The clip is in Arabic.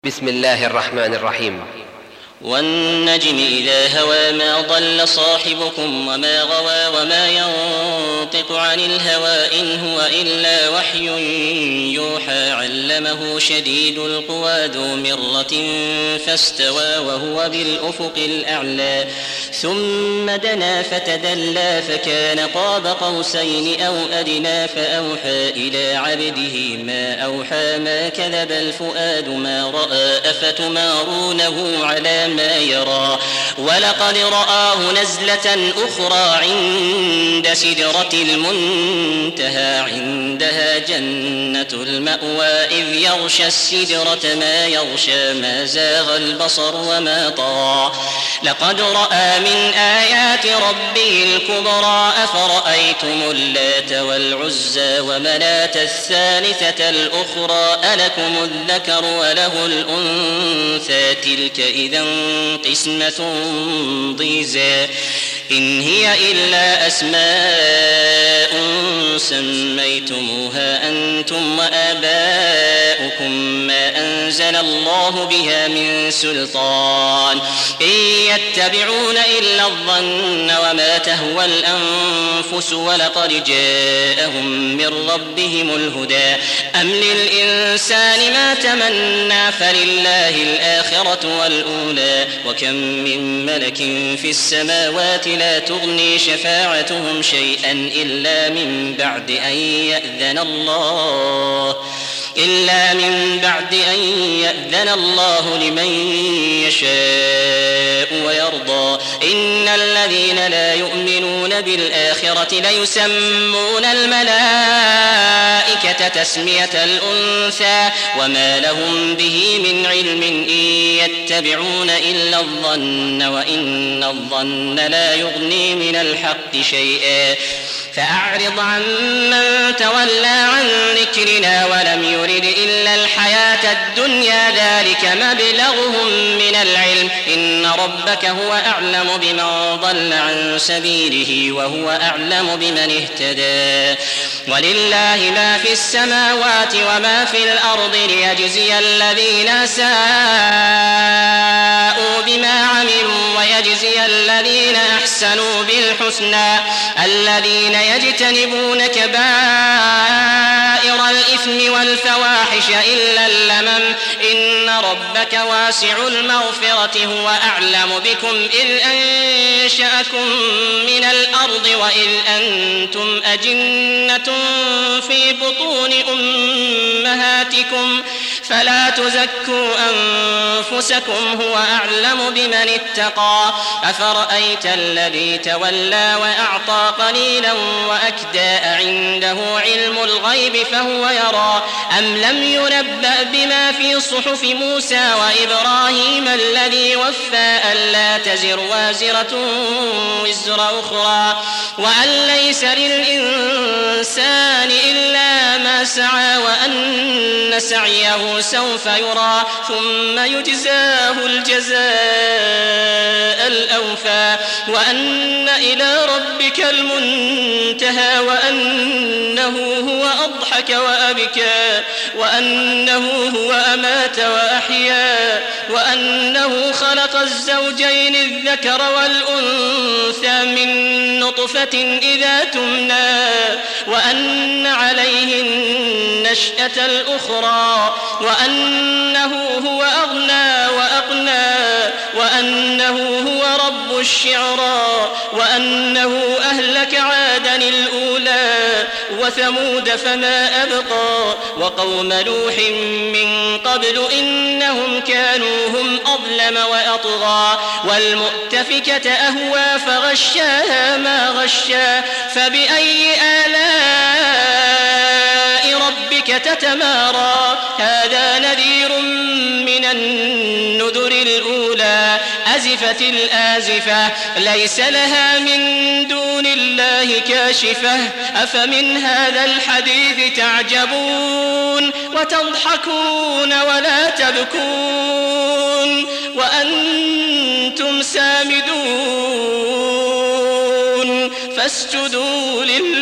بسم الله الرحمن الرحيم. والنجم إذا هوى ما ضل صاحبكم وما غوى وما ينطق عن الهوى إن هو إلا وحي يوحى علمه شديد القوى ذو مرة فاستوى وهو بالأفق الأعلى ثم دنا فتدلى فكان قاب قوسين أو أدنى فأوحى إلى عبده ما أوحى ما كذب الفؤاد ما رأى أفتمارونه على ما يرى ولقد رآه نزلة أخرى عند سدرة المنتهى عندها جنة المأوى إذ يغشى السدرة ما يغشى ما زاغ البصر وما طغى لقد رأى من آيات ربه الكبرى أفرأيتم اللات والعزى ومناة الثالثة الأخرى ألكم الذكر وله الأنثى تلك إذا قسمة ضيزى إن هي إلا أسماء سميتموها أنتم وآباؤكم ما أنزل الله بها من سلطان إن يتبعون إلا الظن وما تهوى الأنفس ولقد جاءهم من ربهم الهدى أم للإنسان ما تمنى فلله الآخرة والأولى وكم من ملك في السماوات لا تغني شفاعتهم شيئا إلا من بعد أن يأذن الله لمن يشاء ويرضى إن الذين لا يؤمنون بالآخرة ليسمون الملائكة تسمية الأنثى وما لهم به من علم إن يتبعون إلا الظن وإن الظن لا يغني من الحق شيئا فأعرض عن من تولى عن ذكرنا ولم يرد إلا الحياة الدنيا ذلك مبلغهم من العلم إن ربك هو أعلم بمن ضل عن سبيله وهو أعلم بمن اهتدى ولله ما في السماوات وما في الأرض ليجزي الذين ساءوا بما عملوا ويجزي الذين أحسنوا بالحسنى الذين يجتنبون كبائر الإثم والفواحش إلا اللمم إن ربك واسع المغفرة هو أعلم بكم إذ أنشأكم من الأرض وإذ أنتم أجنة في بطون أمهاتكم فلا تزكوا أنفسكم هو أعلم بمن اتقى أفرأيت الذي تولى وأعطى قليلا وأكدى عنده علم الغيب فهو يرى أم لم ينبأ بما في صحف موسى وإبراهيم الذي وفى ألا تزر وازرة وزر أخرى وأن ليس للإنسان إلا ما سعى وأن سعيه سوف يرى ثم يجزاه الجزاء الأوفى وأن إلى ربك المنتهى وأنه هو أضحك وأبكى وأنه هو أمات وأحيا وأنه خلق الزوجين الذكر والأنثى من نطفة إذا تمنى وأن عليه النشأة الأخرى وأنه هو أغنى وأقنى وأنه هو رب الشعرى وأنه أهلك عادا الأولى وثمود فما أبقى وقوم نوح من قبل إنهم كانوا هم أظلم وأطغى والمؤتفكة أهوى فغشاها ما غشا فبأي آلاء ربك تتمارى هذا نذير من النذر الأولى أزفت الآزفة ليس لها من دون الله كاشفة أفمن هذا الحديث تعجبون وتضحكون ولا تبكون وأنتم سامدون فاسجدوا لله